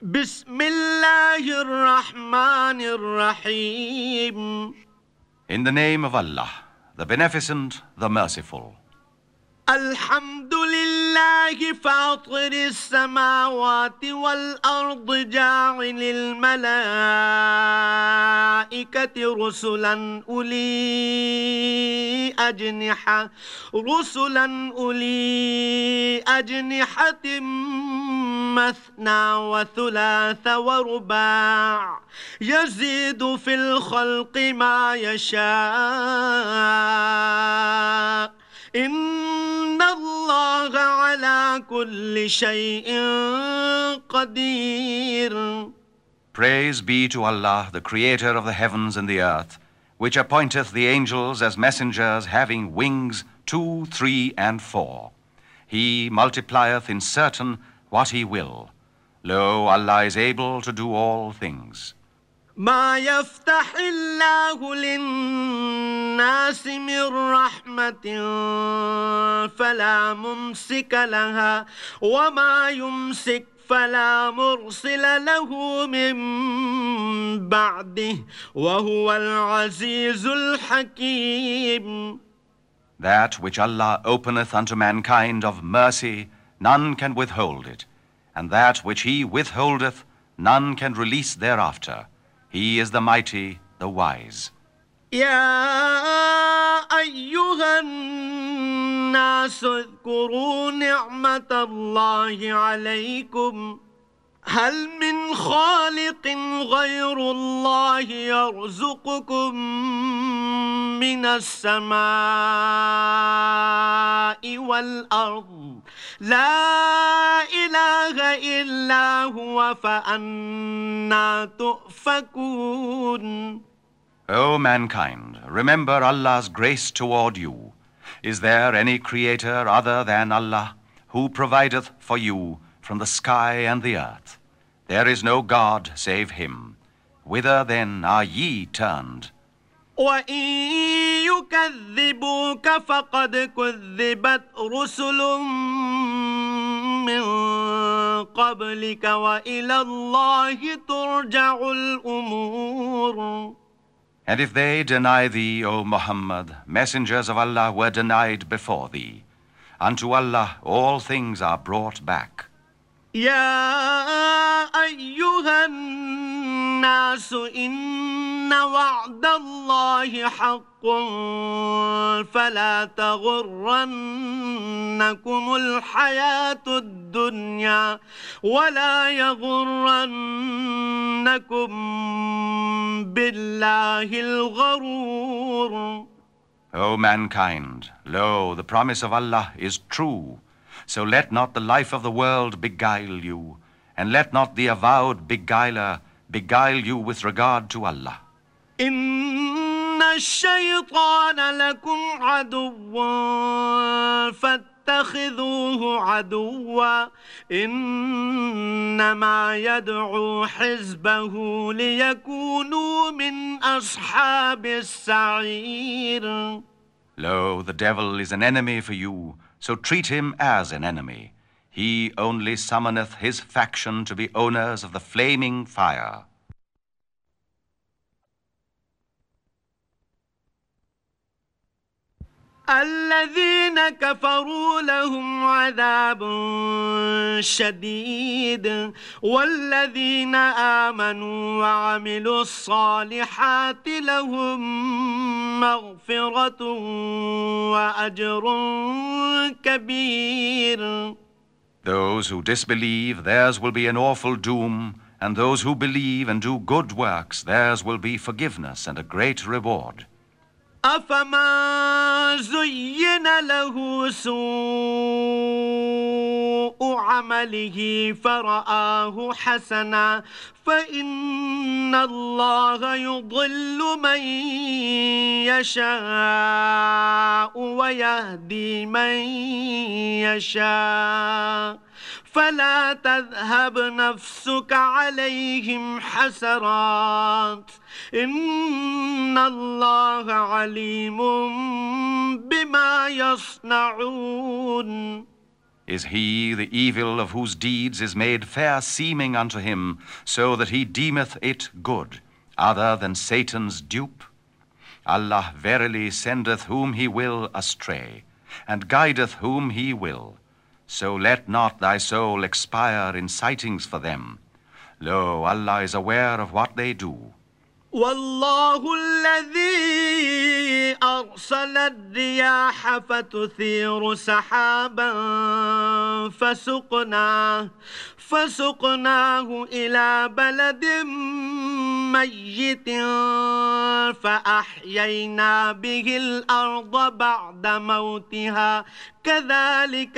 Bismillahir Rahmanir Rahim. In the name of Allah, the Beneficent, the Merciful. Alhamdulillahi fatiris samawati wal ardi ja'ilil malaikati rusulan uli ajnihatin مثنى وثلاث ورباع يزيد في الخلق ما يشاء إن الله على كل شيء قدير. Praise be to Allah, the Creator of the heavens and the earth, which appointeth the angels as messengers having wings 2, 3, and 4. He multiplieth in certain what he will. Lo, Allah is able to do all things. ما يفتح الله للناس من رحمة فلا ممسك لها وما يمسك فلا مرسل له من بعده وهو العزيز الحكيم. That which Allah openeth unto mankind of mercy, none can withhold it, and that which He withholdeth, none can release thereafter. He is the mighty, the wise. يا أيها الناس اذكروا نعمة الله عليكم هل من خالق غير الله يرزقكم من السماء والأرض لا إله إلا هو فأنى تؤفكون. O mankind, remember Allah's grace toward you. Is there any creator other than Allah, who provideth for you from the sky and the earth? There is no God save Him. Whither then are ye turned? وَإِن يُكَذِّبُوكَ فَقَدْ كُذِّبَتْ رُسُلٌ مِّن قَبْلِكَ وَإِلَى اللَّهِ تُرْجَعُ الْأُمُورُ. And if they deny thee, O Muhammad, messengers of Allah were denied before thee. Unto Allah all things are brought back. يا أيها الناس إن وعد الله حق فلا تغرنكم الحياة الدنيا ولا يغرنكم بالله الغرور. O mankind, lo, the promise of Allah is true. So let not the life of the world beguile you, and let not the avowed beguiler beguile you with regard to Allah. إن الشيطان لكم عدو فاتخذوه عدوا إنما يدعو حزبه ليكونوا من أصحاب السعير. Lo, the devil is an enemy for you, so treat him as an enemy. He only summoneth his faction to be owners of the flaming fire. الذين كفروا لهم عذاب شديد والذين آمنوا وعملوا الصالحات لهم مغفرة وأجر كبير. Those who disbelieve, theirs will be an awful doom, and those who believe and do good works, theirs will be forgiveness and a great reward. أفما زين له سوء عمله فرآه حسنا فإن الله يضل من يشاء ويهدي من يشاء فلا تذهب نفسك عليهم حسرات إن الله عليم بما يصنعون. Is he the evil of whose deeds is made fair seeming unto him, so that he deemeth it good, other than Satan's dupe? Allah verily sendeth whom he will astray, and guideth whom he will. So let not thy soul expire in sightings for them. Lo, Allah is aware of what they do. والله الذي أرسل الرياح فتثير سحابا فسقناه إلى بلد ميت فأحيينا به الأرض بعد موتها كذلك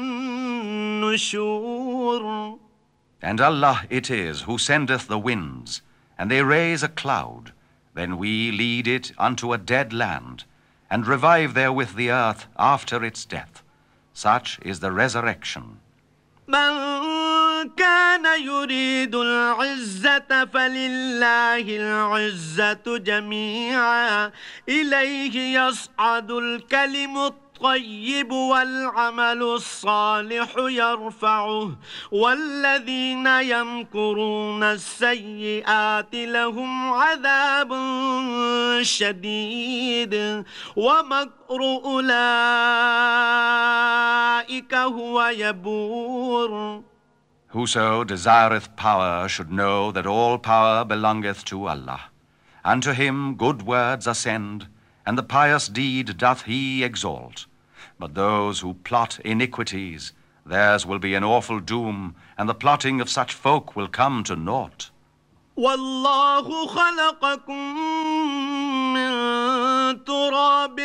النشور. And Allah it is who sendeth the winds, and they raise a cloud. Then we lead it unto a dead land, and revive therewith the earth after its death. Such is the resurrection. من كان يريد العزة فلله العزة جميعا إليه يصعد الكلم الطيب والعمل الصالح يرفعه والذين يمكرون السيئات لهم عذاب شديد ومكر أولئك هو يبور. Whoso desireth power should know that all power belongeth to Allah. Unto him good words ascend, and the pious deed doth he exalt. But those who plot iniquities, theirs will be an awful doom, and the plotting of such folk will come to naught. والله خلقكم من تراب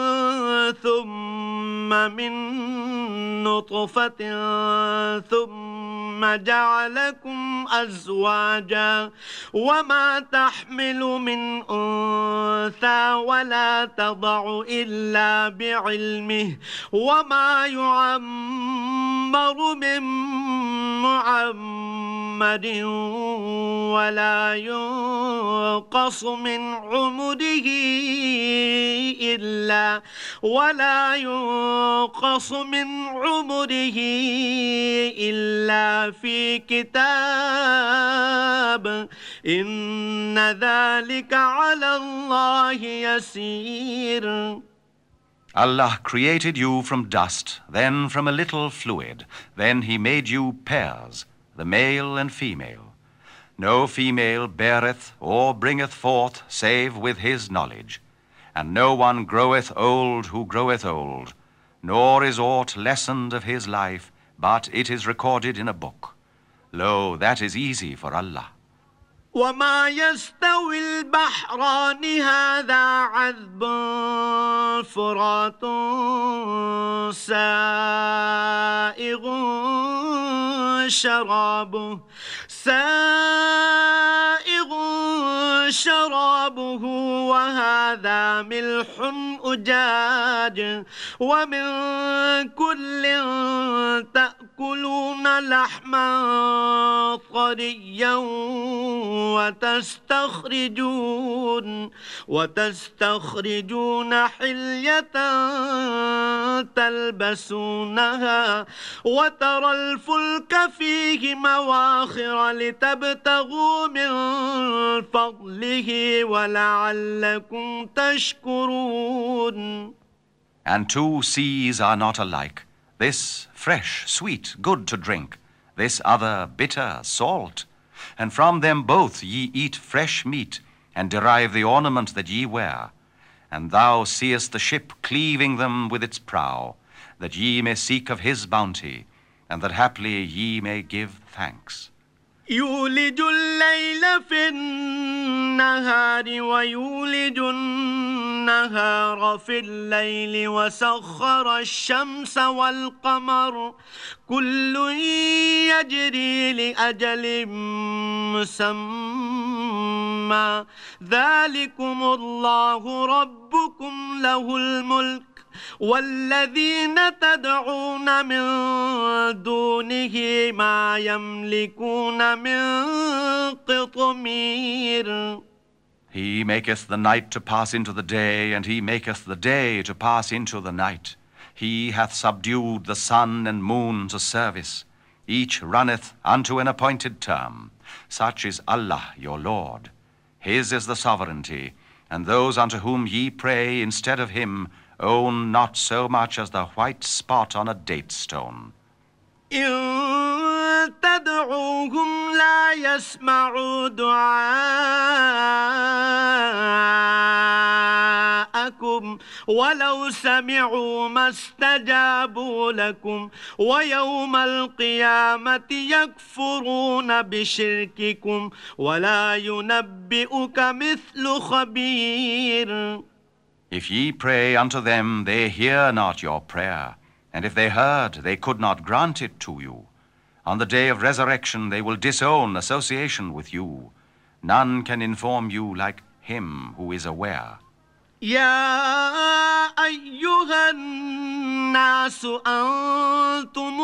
ثم من نطفة ثم جعلكم أزواجا وما تحمل من أنثى ولا تضع إلا بعلمه وما يعمر من معمر ولا ينقص من عمره إلا في كتاب إن ذلك على الله يسير. Allah created you from dust, then from a little fluid. Then he made you pairs, the male and female. No female beareth or bringeth forth save with his knowledge. And no one groweth old who groweth old, nor is aught lessened of his life, but it is recorded in a book. Lo, that is easy for Allah. وما يستوي البحران هذا عذب فرات سائغ شرابه وهذا ملح أجاج ومن كل تأكلون لحما طريا وتستخرجون حلية تلبسونها وترى الفلك فيه مواخر لتبتغوا من فضله ولعلكم تشكرون. And two seas are not alike. This fresh, sweet, good to drink. This other bitter, salt. And from them both ye eat fresh meat, and derive the ornament that ye wear. And thou seest the ship cleaving them with its prow, that ye may seek of his bounty, and that haply ye may give thanks. يولج الليل في النهار ويولج النهار في الليل وسخر الشمس والقمر كل يجري لأجل مسمى ذلكم الله ربكم له الملك والذين تدعون من دونه ما يملكون من قطمير. He maketh the night to pass into the day, and he maketh the day to pass into the night. He hath subdued the sun and moon to service. Each runneth unto an appointed term. Such is Allah your Lord. His is the sovereignty, and those unto whom ye pray instead of him own not so much as the white spot on a date stone. إن تدعوهم لا يسمعوا دعاءكم ولو سمعوا ما استجابوا لكم ويوم القيامة يكفرون بشرككم ولا ينبئك مثل خبير. If ye pray unto them, they hear not your prayer. And if they heard, they could not grant it to you. On the day of resurrection, they will disown association with you. None can inform you like him who is aware. يا أيها الناس أنتم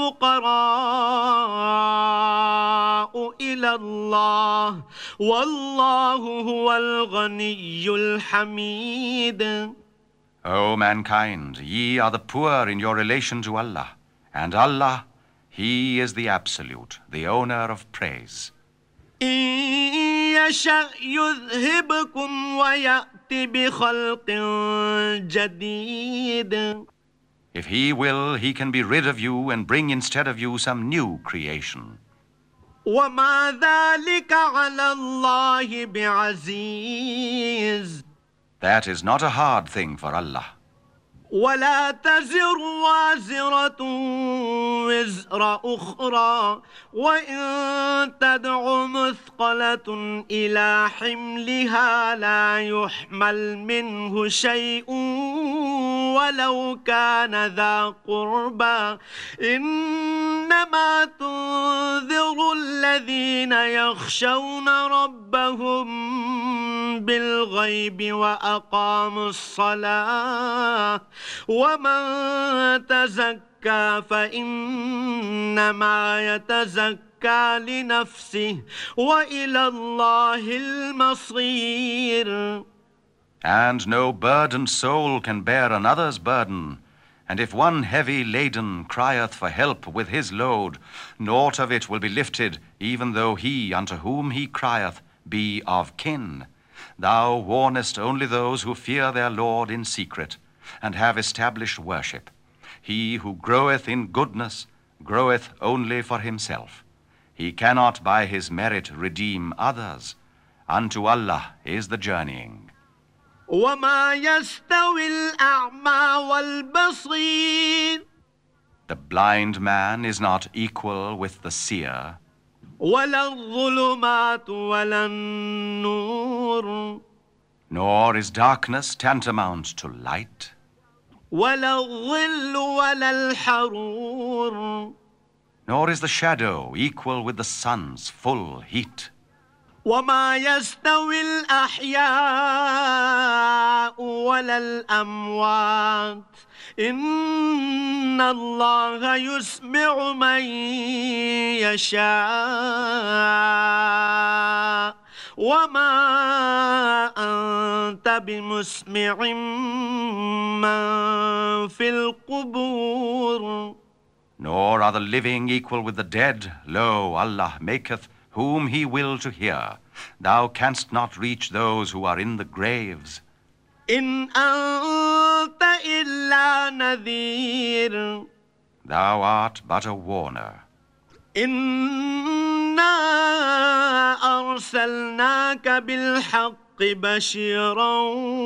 الفقراء إلى الله والله هو الغني الحميد. O mankind, ye are the poor in your relation to Allah, and Allah, He is the Absolute, the owner of praise. إن يشأ يذهبكم ويأتي بخلق جديد. If He will, He can be rid of you and bring instead of you some new creation. وما ذلك على الله بعزيز. That is not a hard thing for Allah. ولا تزر وازرة وزر أخرى وإن تدع مثقلة إلى حملها لا يحمل منه شيء ولو كان ذا قربى إنما تنذر الذين يخشون ربهم بالغيب وأقاموا الصلاة ومن تزكى فإنما يتزكى لنفسه وإلى الله المصير. And no burdened soul can bear another's burden. And if one heavy laden crieth for help with his load, naught of it will be lifted, even though he unto whom he crieth be of kin. Thou warnest only those who fear their Lord in secret, and have established worship. He who groweth in goodness groweth only for himself. He cannot by his merit redeem others. Unto Allah is the journeying. وما يستوي الأعمى والبصير. The blind man is not equal with the seer. ولا الظلمات ولا النور. Nor is darkness tantamount to light. ولا الظل ولا الحرور. Nor is the shadow equal with the sun's full heat. وما يستوي الأحياء ولا الأموات إن الله يسمع من يشاء وما أنت بمسمع من في القبور. Nor are the living equal with the dead. Lo, Allah maketh whom He will to hear. Thou canst not reach those who are in the graves. إن أنت إلا نذير. Thou art but a warner. إنا أرسلناك بالحق بشيرا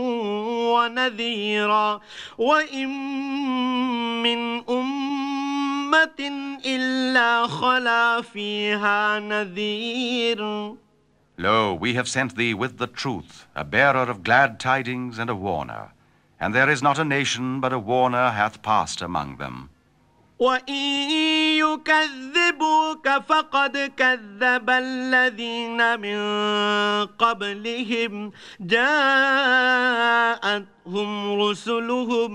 ونذيرا وإن من أمة إلا خلا فيها نذير. Lo, we have sent thee with the truth, a bearer of glad tidings and a warner. And there is not a nation but a warner hath passed among them. وإن يكذبوك فقد كذب الذين من قبلهم جاءتهم رسلهم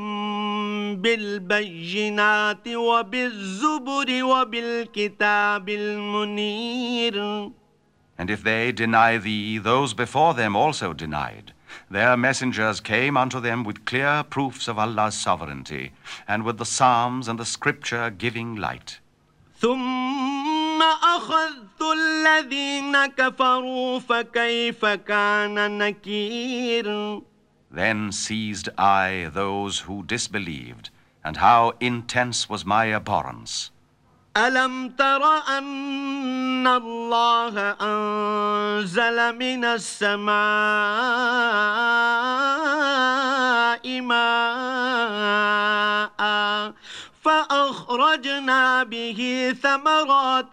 بالبينات وبالزبر وبالكتاب المنير. And if they deny thee, those before them also denied. Their messengers came unto them with clear proofs of Allah's sovereignty, and with the Psalms and the Scripture giving light. ثم أخذت الذين كفروا فكيف كان نكير. Then seized I those who disbelieved, and how intense was my abhorrence. ألم تر أن الله أنزل من السماء ماء فأخرجنا به ثمرات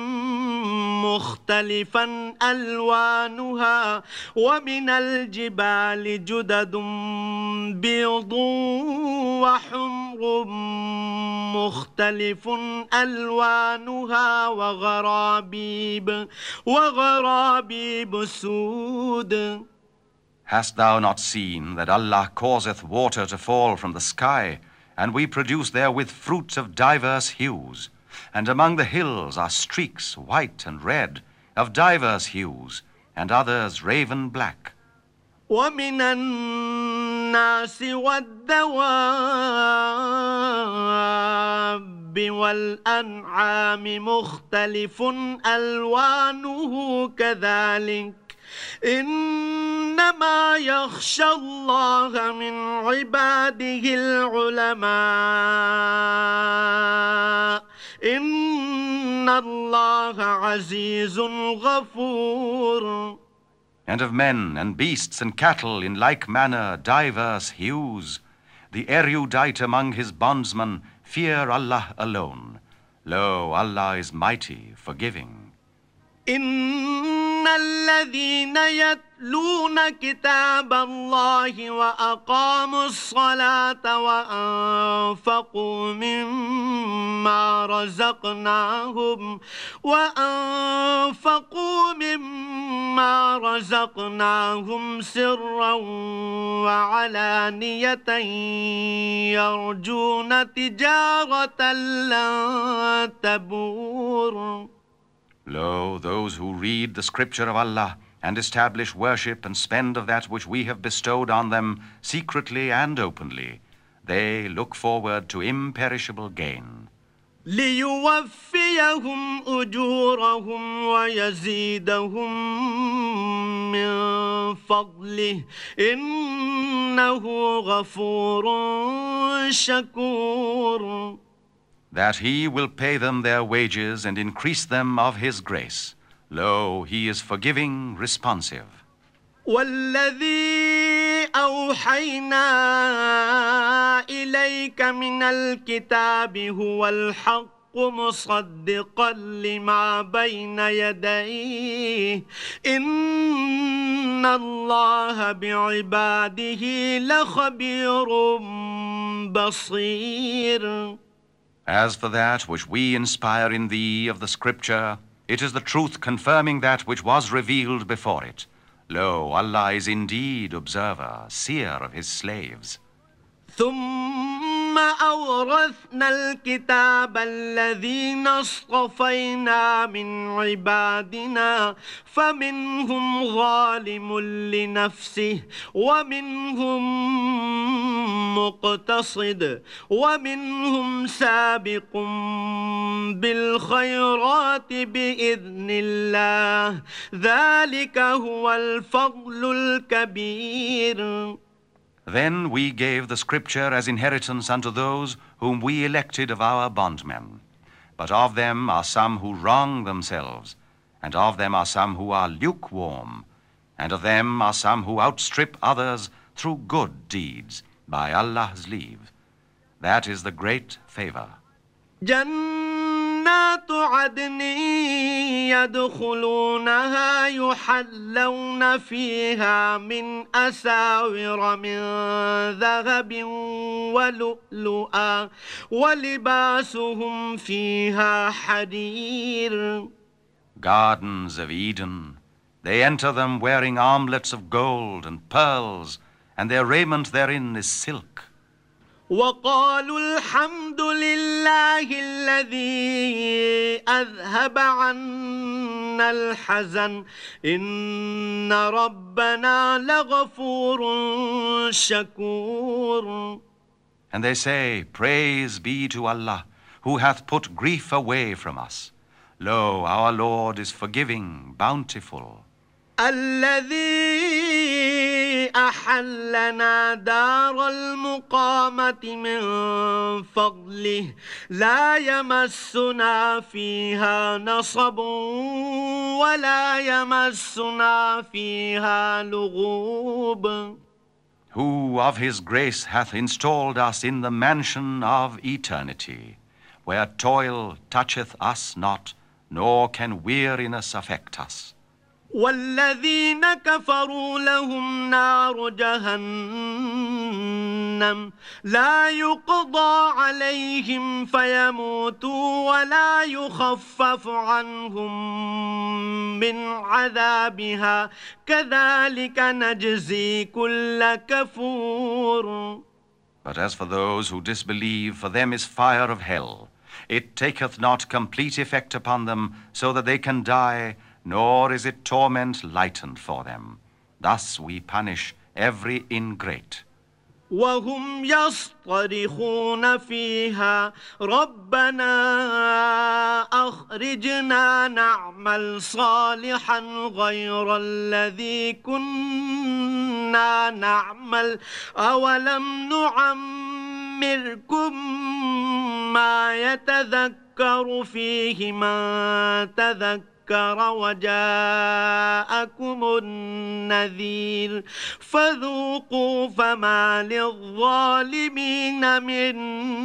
مختلفا ألوانها ومن الجبال جدد بيض وحمر مختلف ألوانها وغرابيب سود. Hast thou not seen that Allah causeth water to fall from the sky, and we produce therewith fruits of diverse hues? And among the hills are streaks, white and red, of diverse hues, and others raven black. ومن الناس والدواب والأنعام مختلف ألوانه كذلك إنما يخشى الله من عباده العلماء إن الله عزيز غفور. And of men and beasts and cattle in like manner diverse hues, the erudite among his bondsmen fear Allah alone. Lo, Allah is mighty, forgiving. إن الذين يتلون كتاب الله وأقاموا الصلاة وأنفقوا مما رزقناهم سرا وعلانية يرجون تجارة لن تبور. Lo, those who read the scripture of Allah and establish worship and spend of that which we have bestowed on them secretly and openly, they look forward to imperishable gain. ليوفيهم أجورهم ويزيدهم من فضله إنه غفور شكور. That he will pay them their wages and increase them of his grace. Lo, he is forgiving, responsive. والذي أوحينا إليك من الكتاب هو الحق مصدقا لما بين يديه إن الله بعباده لخبير بصير. As for that which we inspire in thee of the Scripture, it is the truth confirming that which was revealed before it. Lo, Allah is indeed observer, seer of his slaves. ثم أورثنا الكتاب الذين اصطفينا من عبادنا فمنهم ظالم لنفسه ومنهم مقتصد ومنهم سابق بالخيرات بإذن الله ذلك هو الفضل الكبير. Then we gave the Scripture as inheritance unto those whom we elected of our bondmen. But of them are some who wrong themselves, and of them are some who are lukewarm, and of them are some who outstrip others through good deeds, by Allah's leave. That is the great favor. جنات عدن يدخلونها يحلون فيها من أساور من ذهب ولؤلؤا ولباسهم فيها حرير. Gardens of Eden, they enter them wearing armlets of gold and pearls, and their raiment therein is silk. وقالوا الحمد لله الذي أذهب عنا الحزن إن ربنا لغفور شكور. And they say, Praise be to Allah, who hath put grief away from us. Lo, our Lord is forgiving, bountiful. الذي أحلنا دار المقامة من فضله لا يمسنا فيها نصب ولا يمسنا فيها لغوب. Who of his grace hath installed us in the mansion of eternity, where toil toucheth us not, nor can weariness affect us. والذين كفروا لهم نار جهنم لا يقضى عليهم فيموتوا ولا يخفف عنهم من عذابها كذلك نجزي كل كفور. But as for those who disbelieve, for them is fire of hell. It taketh not complete effect upon them, so that they can die, nor is it torment lightened for them. Thus we punish every ingrate. وهم يصطرخون فيها ربنا أخرجنا نعمل صالحا غير الذي كنا نعمل أولم نعمركم ما يتذكر فيه من تذكر وجاءكم النذير فذوقوا فما للظالمين من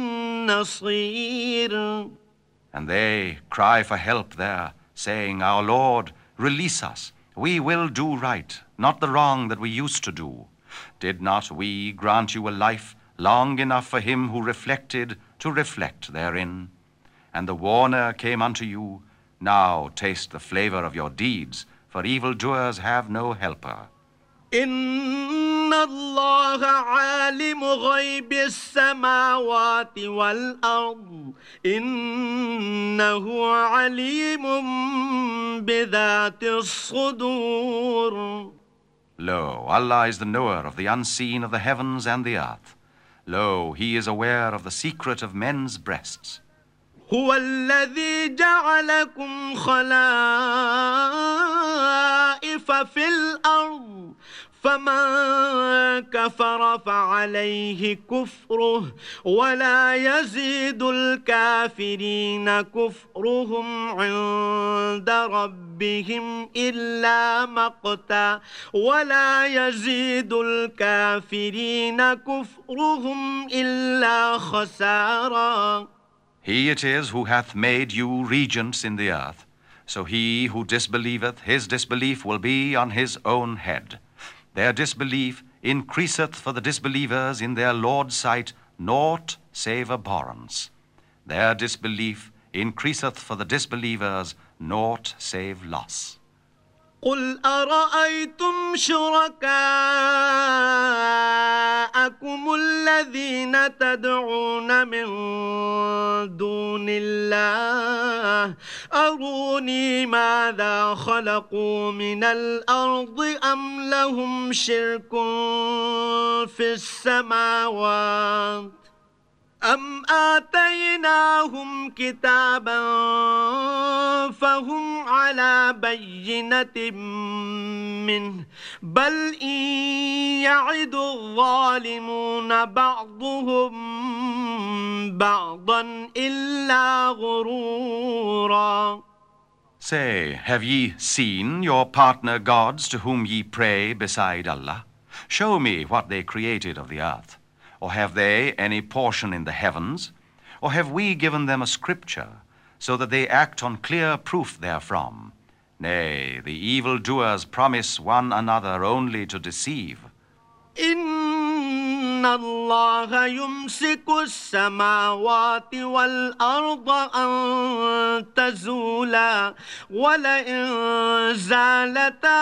نصير. And they cry for help there, saying, Our Lord, release us. We will do right, not the wrong that we used to do. Did not we grant you a life long enough for him who reflected to reflect therein? And the warner came unto you. Now taste the flavor of your deeds, for evildoers have no helper. إن الله عالم غيب السماوات والأرض إنه عليم بذات الصدور. Lo, Allah is the knower of the unseen of the heavens and the earth. Lo, he is aware of the secret of men's breasts. هو الذي جعلكم خلائف في الأرض فمن كفر فعليه كفره ولا يزيد الكافرين كفرهم عند ربهم إلا مقتا ولا يزيد الكافرين كفرهم إلا خسارا. He it is who hath made you regents in the earth. So he who disbelieveth, his disbelief will be on his own head. Their disbelief increaseth for the disbelievers in their Lord's sight naught save abhorrence. Their disbelief increaseth for the disbelievers naught save loss. قل أرأيتم شركاءكم الذين تدعون من دون الله أروني ماذا خلقوا من الأرض أم لهم شرك في السماوات أم آتيناهم كتابا فهم على بينة منه بل إن يعد الظالمون بعضهم بعضا إلا غرورا. Say, have ye seen your partner gods to whom ye pray beside Allah? Show me what they created of the earth. Or have they any portion in the heavens? Or have we given them a scripture, so that they act on clear proof therefrom? Nay, the evildoers promise one another only to deceive. إن الله يمسك السماوات والأرض أن تزولا ولئن زالتا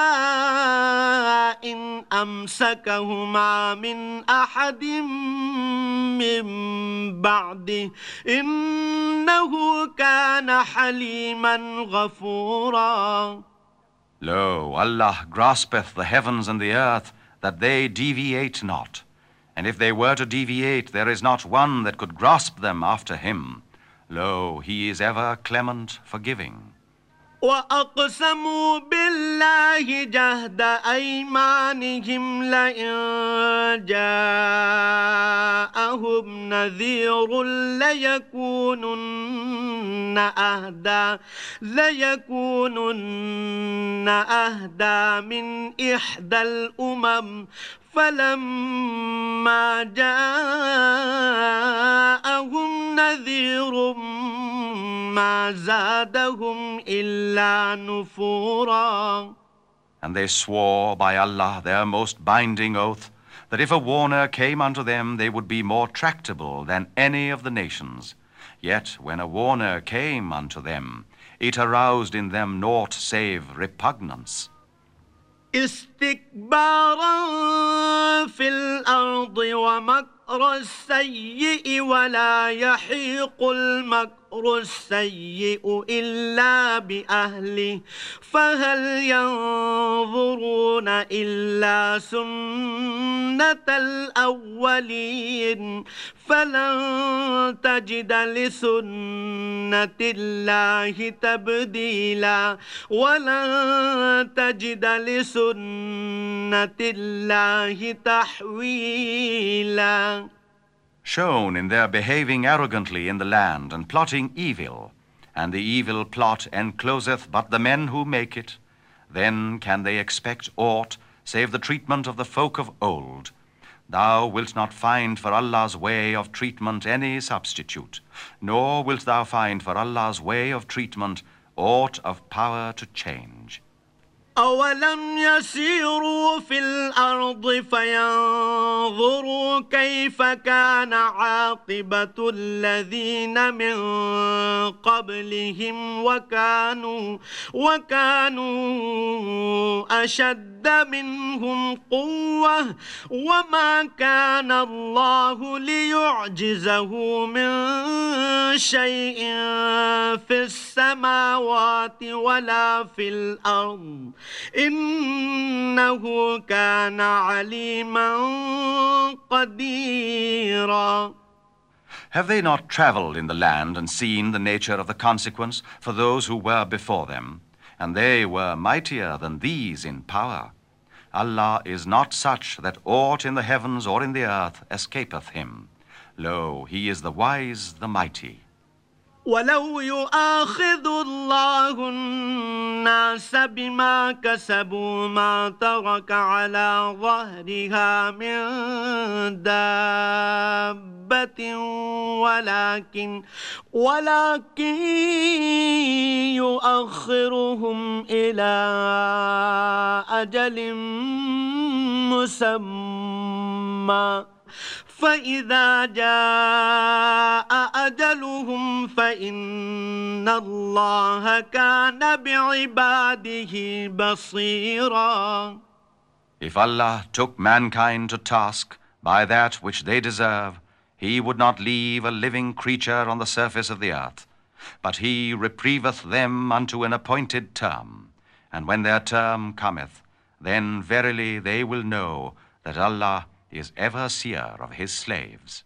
إن أمسكهما من أحد من بعده إنه كان حليما غفورا. Lo, Allah graspeth the heavens and the earth, that they deviate not. And if they were to deviate, there is not one that could grasp them after him. Lo, he is ever clement, forgiving. وأقسموا بالله جهد أيمانهم لئن جاءهم نذير ليكونن أهدى من إحدى الأمم فلما جاءهم نذير ما زادهم إلا نفورا. And they swore by Allah their most binding oath, that if a warner came unto them, they would be more tractable than any of the nations. Yet when a warner came unto them, it aroused in them naught save repugnance. استكبارا في الأرض ومكر السيء ولا يحيق المكر السيء إلا بأهله فهل ينظرون إلا سنة الأولين فلن تجد لسنة الله تبديلا ولن تجد لسنة الله تحويلا. Shown in their behaving arrogantly in the land and plotting evil, and the evil plot encloseth but the men who make it, then can they expect aught save the treatment of the folk of old. Thou wilt not find for Allah's way of treatment any substitute, nor wilt thou find for Allah's way of treatment aught of power to change. أولم يسيروا في الأرض فينظروا كيف كان عاقبة الذين من قبلهم وكانوا أشد منهم قوة وما كان الله ليعجزه من شيء في السماوات ولا في الأرض إنه كان عليما قديرا. Have they not traveled in the land and seen the nature of the consequence for those who were before them? And they were mightier than these in power. Allah is not such that aught in the heavens or in the earth escapeth him. Lo, he is the wise, the mighty. ولو يؤاخذ الله الناس بما كسبوا ما ترك على ظهرها من دابة ولكن يؤخرهم إلى أجل مسمى فإذا جاء أجلهم فإن الله كان بعباده بصيرا. If Allah took mankind to task by that which they deserve, he would not leave a living creature on the surface of the earth, but he reprieveth them unto an appointed term. And when their term cometh, then verily they will know that Allah is ever seer of his slaves.